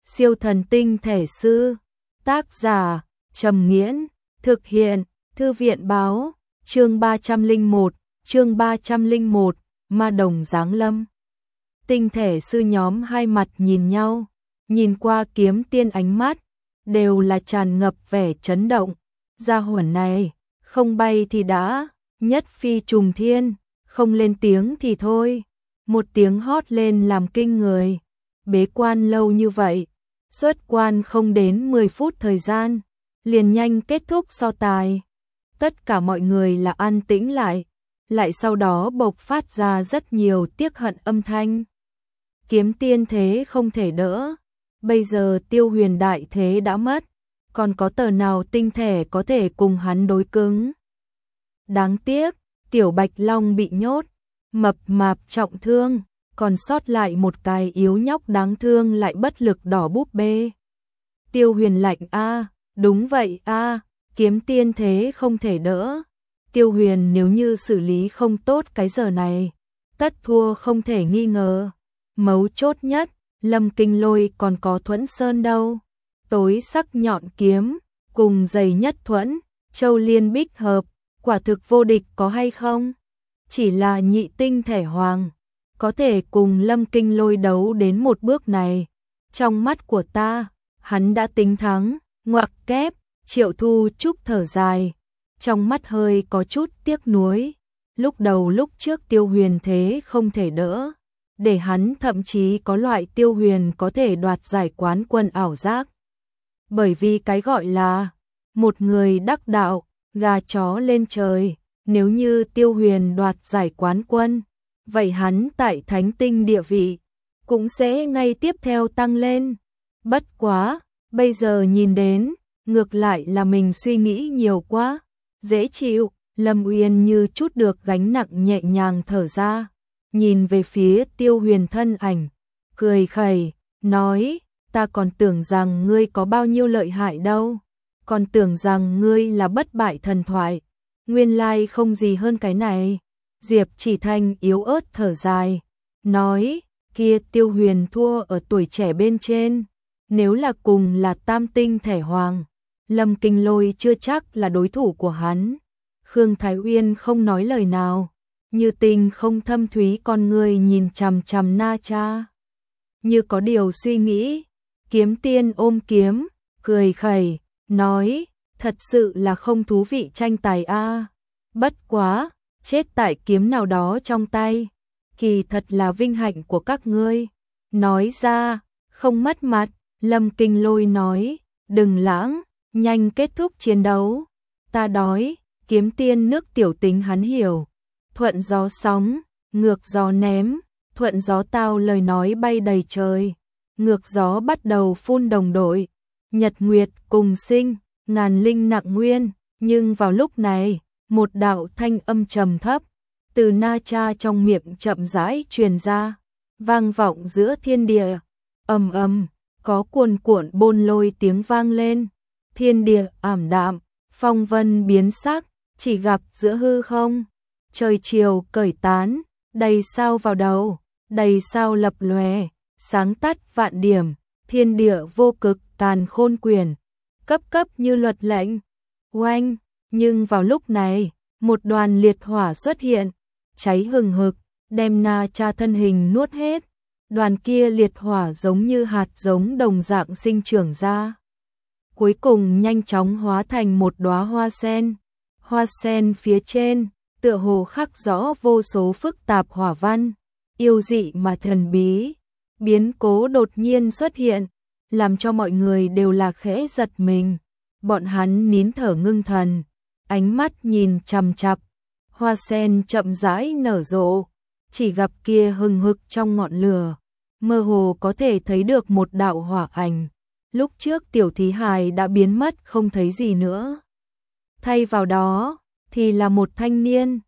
Siêu thần tinh thể sư. Tác giả Trầm Nghiễn. Thực hiện Thư viện báo. Chương 301, Ma đồng giáng lâm. Tinh thể sư nhóm hai mặt nhìn nhau, nhìn qua Kiếm Tiên ánh mắt đều là tràn ngập vẻ chấn động. Gia hỏa này, không bay thì đã, nhất phi trùng thiên, không lên tiếng thì thôi. Một tiếng hót lên làm kinh người. Bế quan lâu như vậy, xuất quan không đến 10 phút thời gian, liền nhanh kết thúc so tài. Tất cả mọi người là an tĩnh lại sau đó bộc phát ra rất nhiều tiếc hận âm thanh. Kiếm Tiên thế không thể đỡ, bây giờ Tiêu Huyền đại thế đã mất, còn có tờ nào tinh thể có thể cùng hắn đối cứng. Đáng tiếc, Tiểu Bạch Long bị nhốt, mập mạp trọng thương, còn sót lại một cái yếu nhóc đáng thương lại bất lực đỏ búp bê. Tiêu Huyền lạnh a, đúng vậy a, Kiếm Tiên thế không thể đỡ. Tiêu Huyền nếu như xử lý không tốt cái giờ này, tất thua không thể nghi ngờ. Mấu chốt nhất, Lâm Kinh Lôi còn có Thuẫn Sơn đâu. Tối sắc nhọn kiếm, cùng dày nhất thuẫn, châu liên bích hợp, quả thực vô địch có hay không? Chỉ là nhị tinh thể hoàng, có thể cùng Lâm Kinh Lôi đấu đến một bước này. Trong mắt của ta, hắn đã tính thắng, ngoặc kép. Triệu Thu Trúc thở dài, trong mắt hơi có chút tiếc nuối. Lúc trước Tiêu Huyền thế không thể đỡ, để hắn thậm chí có loại Tiêu Huyền có thể đoạt giải quán quân ảo giác. Bởi vì cái gọi là một người đắc đạo, gà chó lên trời, nếu như Tiêu Huyền đoạt giải quán quân, vậy hắn tại thánh tinh địa vị cũng sẽ ngay tiếp theo tăng lên. Bất quá, bây giờ nhìn đến, ngược lại là mình suy nghĩ nhiều quá. Dễ chịu, Lâm Uyên như chút được gánh nặng nhẹ nhàng thở ra, nhìn về phía Tiêu Huyền thân ảnh, cười khẩy, nói, ta còn tưởng rằng ngươi có bao nhiêu lợi hại đâu, còn tưởng rằng ngươi là bất bại thần thoại, nguyên lai không gì hơn cái này. Diệp Chỉ Thanh yếu ớt thở dài, nói, kia Tiêu Huyền thua ở tuổi trẻ bên trên, nếu là cùng là tam tinh thể hoàng, Lâm Kinh Lôi chưa chắc là đối thủ của hắn. Khương Thái Uyên không nói lời nào, như tình không thâm thúy con người nhìn chằm chằm Na Cha. Như có điều suy nghĩ, Kiếm Tiên ôm kiếm, cười khẩy, nói, thật sự là không thú vị tranh tài a. Bất quá, chết tại kiếm nào đó trong tay, kỳ thật là vinh hạnh của các ngươi. Nói ra, không mất mặt, Lâm Kinh Lôi nói, đừng lãng, nhanh kết thúc chiến đấu. Ta đói. Kiếm Tiên nước tiểu tính hắn hiểu. Thuận gió sóng, ngược gió ném, thuận gió tao lời nói bay đầy trời. Ngược gió bắt đầu phun đồng đội. Nhật nguyệt cùng sinh, ngàn linh nặng nguyên. Nhưng vào lúc này, một đạo thanh âm trầm thấp từ Na Cha trong miệng chậm rãi truyền ra, vang vọng giữa thiên địa. Ầm ầm, có cuồn cuộn bôn lôi tiếng vang lên. Thiên địa ảm đạm, phong vân biến sắc, chỉ gặp giữa hư không, trời chiều cởi tán, đầy sao vào đầu, đầy sao lập lòe, sáng tắt vạn điểm, thiên địa vô cực càn khôn quyền, cấp cấp như luật lệnh. Oanh, nhưng vào lúc này, một đoàn liệt hỏa xuất hiện, cháy hừng hực, đem Na Cha thân hình nuốt hết. Đoàn kia liệt hỏa giống như hạt giống đồng dạng sinh trưởng ra, cuối cùng nhanh chóng hóa thành một đóa hoa sen. Hoa sen phía trên, tựa hồ khắc rõ vô số phức tạp hỏa văn, yêu dị mà thần bí. Biến cố đột nhiên xuất hiện, làm cho mọi người đều là khẽ giật mình. Bọn hắn nín thở ngưng thần, ánh mắt nhìn chằm chằm. Hoa sen chậm rãi nở rộ, chỉ gặp kia hừng hực trong ngọn lửa, mơ hồ có thể thấy được một đạo hỏa ảnh. Lúc trước tiểu thí hài đã biến mất không thấy gì nữa. Thay vào đó, thì là một thanh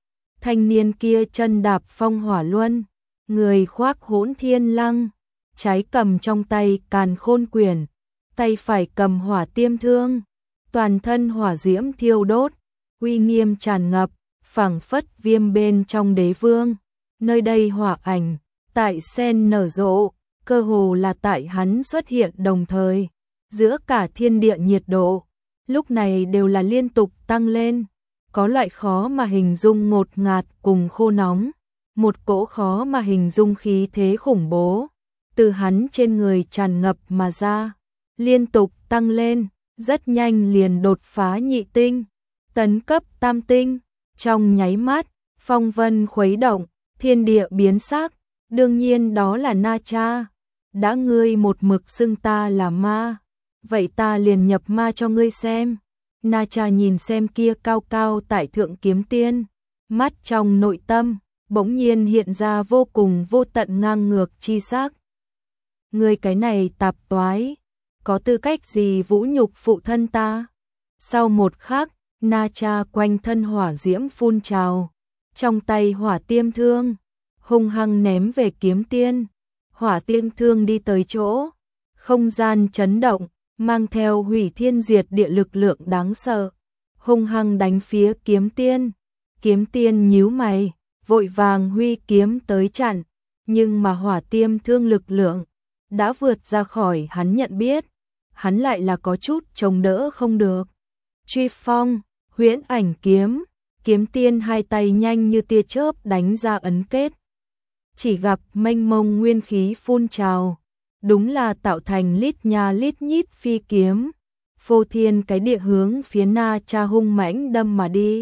niên kia chân đạp phong hỏa luân, người khoác hỗn thiên lăng, trái cầm trong tay càn khôn quyển, tay phải cầm hỏa tiêm thương, toàn thân hỏa diễm thiêu đốt, uy nghiêm tràn ngập, phảng phất viêm bên trong đế vương. Nơi đây hỏa ảnh, tại sen nở rộ, cơ hồ là tại hắn xuất hiện đồng thời, giữa cả thiên địa nhiệt độ, lúc này đều là liên tục tăng lên, có loại khó mà hình dung ngột ngạt cùng khô nóng, một cỗ khó mà hình dung khí thế khủng bố, từ hắn trên người tràn ngập mà ra, liên tục tăng lên, rất nhanh liền đột phá nhị tinh, tấn cấp tam tinh, trong nháy mắt, phong vân khuấy động, thiên địa biến sắc, đương nhiên đó là Na Cha, đã ngươi một mực xưng ta là ma, vậy ta liền nhập ma cho ngươi xem. Na Cha nhìn xem kia cao cao tại thượng kiếm tiên, mắt trong nội tâm, bỗng nhiên hiện ra vô cùng vô tận ngang ngược chi sắc. Ngươi cái này tạp toái, có tư cách gì vũ nhục phụ thân ta? Sau một khắc, Na Cha quanh thân hỏa diễm phun trào, trong tay hỏa tiêm thương, hung hăng ném về kiếm tiên, hỏa tiêm thương đi tới chỗ, không gian chấn động, mang theo hủy thiên diệt địa lực lượng đáng sợ, hung hăng đánh phía kiếm tiên nhíu mày, vội vàng huy kiếm tới chặn, nhưng mà hỏa tiêm thương lực lượng đã vượt ra khỏi hắn nhận biết, hắn lại là có chút chống đỡ không được. Truy phong, huyễn ảnh kiếm, kiếm tiên hai tay nhanh như tia chớp đánh ra ấn kết. Chỉ gặp mênh mông nguyên khí phun trào, đúng là tạo thành lít nha lít nhít phi kiếm, phô thiên cái địa hướng phía Na Cha hung mãnh đâm mà đi.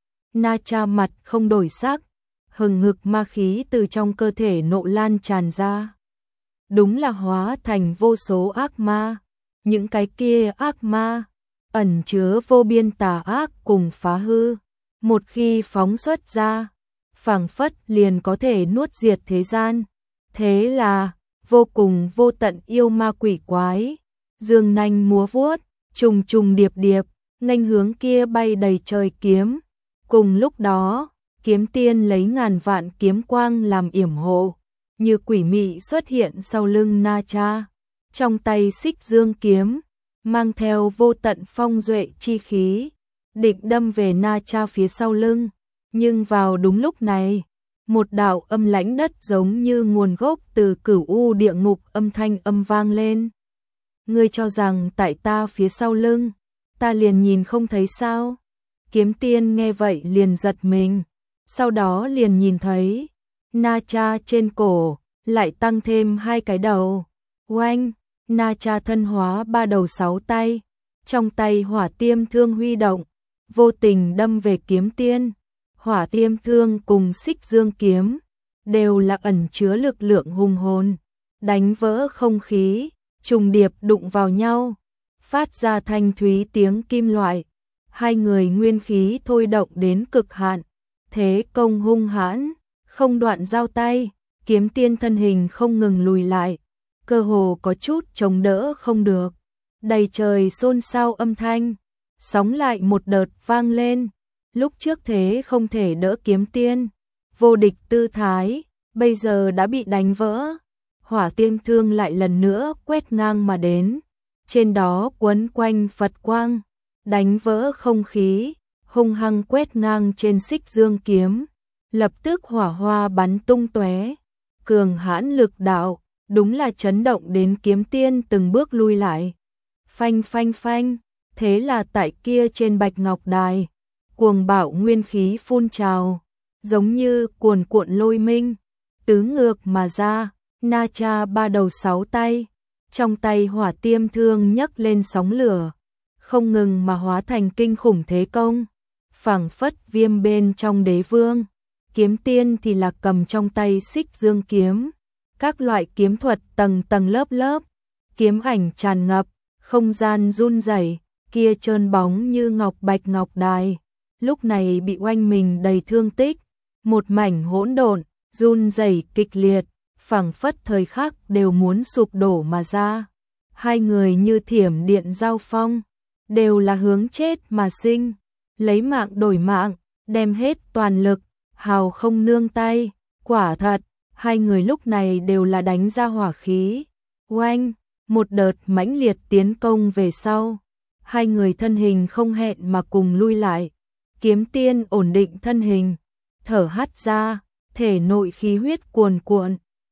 Na Cha mặt không đổi sắc, hừng hực ma khí từ trong cơ thể nộ lan tràn ra. Đúng là hóa thành vô số ác ma, những cái kia ác ma ẩn chứa vô biên tà ác cùng phá hư, một khi phóng xuất ra, phảng phất liền có thể nuốt diệt thế gian. Thế là vô cùng vô tận yêu ma quỷ quái, dương nanh múa vuốt, trùng trùng điệp điệp, nghênh hướng kia bay đầy trời kiếm. Cùng lúc đó, kiếm tiên lấy ngàn vạn kiếm quang làm yểm hộ, như quỷ mị xuất hiện sau lưng Na Cha, trong tay xích dương kiếm, mang theo vô tận phong duệ chi khí, định đâm về Na Cha phía sau lưng. Nhưng vào đúng lúc này, một đạo âm lãnh đất giống như nguồn gốc từ cửu u địa ngục âm thanh âm vang lên. Ngươi cho rằng tại ta phía sau lưng, ta liền nhìn không thấy sao? Kiếm tiên nghe vậy liền giật mình, sau đó liền nhìn thấy Na Cha trên cổ lại tăng thêm hai cái đầu. Oanh, Na Cha thân hóa ba đầu sáu tay, trong tay hỏa tiêm thương huy động, vô tình đâm về kiếm tiên. Hỏa tiêm thương cùng xích dương kiếm đều là ẩn chứa lực lượng hùng hồn, đánh vỡ không khí, trùng điệp đụng vào nhau, phát ra thanh thúy tiếng kim loại. Hai người nguyên khí thôi động đến cực hạn, thế công hung hãn, không đoạn giao tay, kiếm tiên thân hình không ngừng lùi lại, cơ hồ có chút chống đỡ không được. Đầy trời xôn xao âm thanh, sóng lại một đợt vang lên. Lúc trước thế không thể đỡ kiếm tiên, vô địch tư thái, bây giờ đã bị đánh vỡ. Hỏa tiêm thương lại lần nữa quét ngang mà đến, trên đó quấn quanh Phật quang, đánh vỡ không khí, hung hăng quét ngang trên xích dương kiếm, lập tức hỏa hoa bắn tung tóe, cường hãn lực đạo, đúng là chấn động đến kiếm tiên từng bước lui lại. Phanh phanh phanh, thế là tại kia trên bạch ngọc đài, cuồng bạo nguyên khí phun trào, giống như cuồn cuộn lôi minh, tứ ngược mà ra. Na Cha ba đầu sáu tay, trong tay hỏa tiêm thương nhấc lên sóng lửa, không ngừng mà hóa thành kinh khủng thế công, phảng phất viêm bên trong đế vương. Kiếm tiên thì là cầm trong tay xích dương kiếm, các loại kiếm thuật tầng tầng lớp lớp, kiếm ảnh tràn ngập, không gian run rẩy, kia trơn bóng như ngọc bạch ngọc đài, lúc này bị oanh mình đầy thương tích, một mảnh hỗn độn, run rẩy kịch liệt, phảng phất thời khắc đều muốn sụp đổ mà ra. Hai người như thiểm điện giao phong, đều là hướng chết mà sinh, lấy mạng đổi mạng, đem hết toàn lực, hào không nương tay. Quả thật, hai người lúc này đều là đánh ra hỏa khí. Oanh, một đợt mãnh liệt tiến công về sau, hai người thân hình không hẹn mà cùng lui lại. Kiếm tiên ổn định thân hình, thở hắt ra, thể nội khí huyết cuồn cuộn,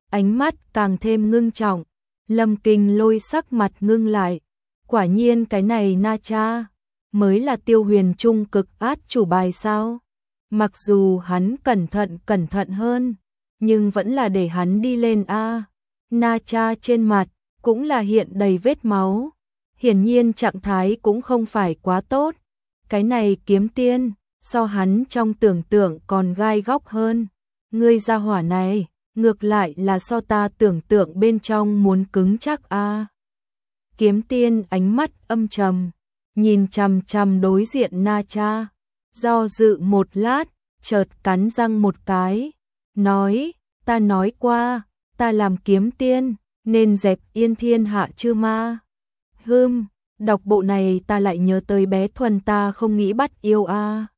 ánh mắt càng thêm ngưng trọng. Lâm Kinh Lôi sắc mặt ngưng lại, quả nhiên cái này Na Cha mới là Tiêu Huyền trung cực át chủ bài sao? Mặc dù hắn cẩn thận hơn, nhưng vẫn là để hắn đi lên a. Na Cha trên mặt cũng là hiện đầy vết máu, hiển nhiên trạng thái cũng không phải quá tốt. Cái này kiếm tiên, so hắn trong tưởng tượng còn gai góc hơn. Ngươi gia hỏa này, ngược lại là so ta tưởng tượng bên trong muốn cứng chắc a. Kiếm tiên ánh mắt âm trầm, nhìn chằm chằm đối diện Na Cha, do dự một lát, chợt cắn răng một cái, nói, ta nói qua, ta làm kiếm tiên, nên dẹp yên thiên hạ chư ma. Đọc bộ này ta lại nhớ tới bé Thuần ta không nghĩ bắt yêu a.